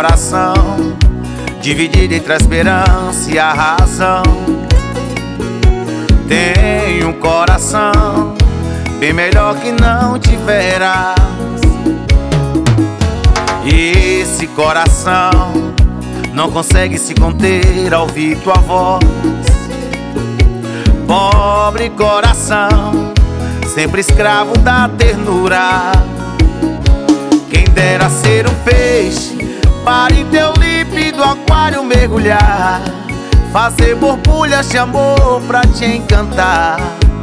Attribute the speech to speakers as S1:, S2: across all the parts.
S1: coração dividido entre a esperança e a razão. Tenho um coração bem melhor que não tiverás. E esse coração não consegue se conter ao ouvir tua voz. Pobre coração, sempre escravo da ternura. Quem dera ser um peixe para em teu límpido aquário mergulhar, fazer borbulhas de amor pra te encantar,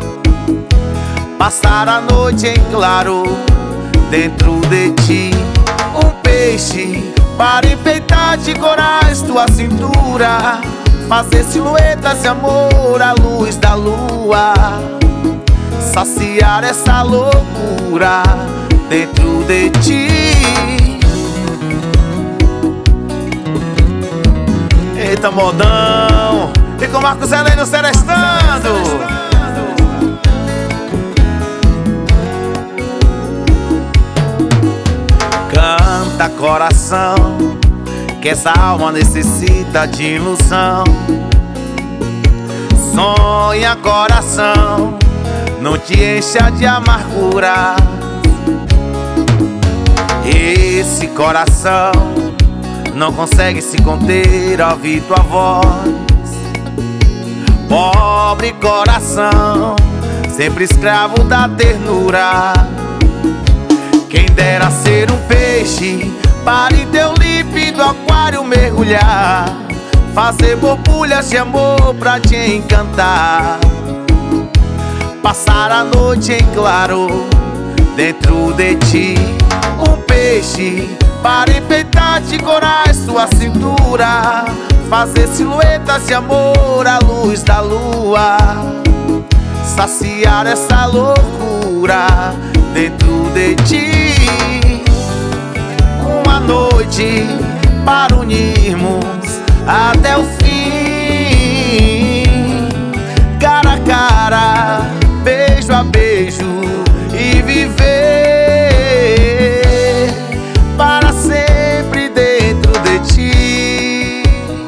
S1: passar a noite em claro dentro de ti. Um peixe para enfeitar de corais tua cintura, fazer silhuetas de amor à luz da lua, saciar essa loucura dentro de ti. Eita modão, e com Marcos Heleno serestando. Canta coração, que essa alma necessita de ilusão. Sonha coração, não te encha de amargura. Esse coração não consegue se conter ao ouvir tua voz. Pobre coração, sempre escravo da ternura. Quem dera ser um peixe para em teu límpido aquário mergulhar, fazer borbulhas de amor pra te encantar, passar a noite em claro dentro de ti. Um peixe para enfeitar de corais tua cintura, fazer silhuetas de amor à luz da lua, saciar essa loucura dentro de ti. Uma noite para unirmos até o fim, cara a cara, beijo a beijo, e viver para sempre dentro de ti.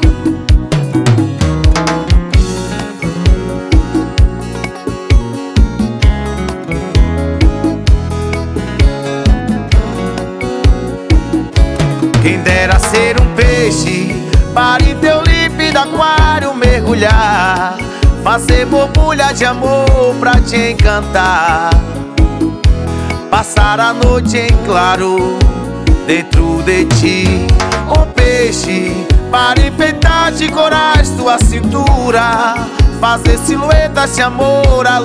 S1: Quem dera ser um peixe para em teu límpido aquário mergulhar, fazer borbulha de amor pra te encantar, passar a noite em claro dentro de ti. Um peixe para enfeitar de corais tua cintura, fazer silhuetas de amor à luz,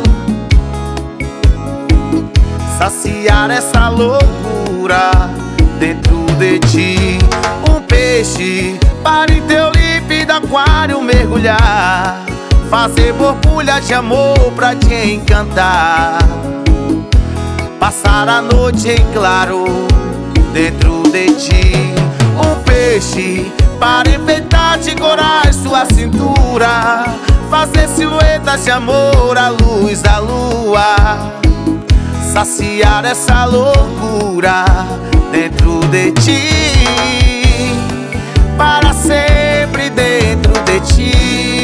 S1: saciar essa loucura dentro de ti. Um peixe para em teu límpido aquário mergulhar, fazer borbulha de amor pra te encantar, passar a noite em claro dentro de ti. Um peixe para enfeitar de corais tua cintura, fazer silhuetas de amor à luz da lua, saciar essa loucura dentro de ti, para sempre dentro de ti.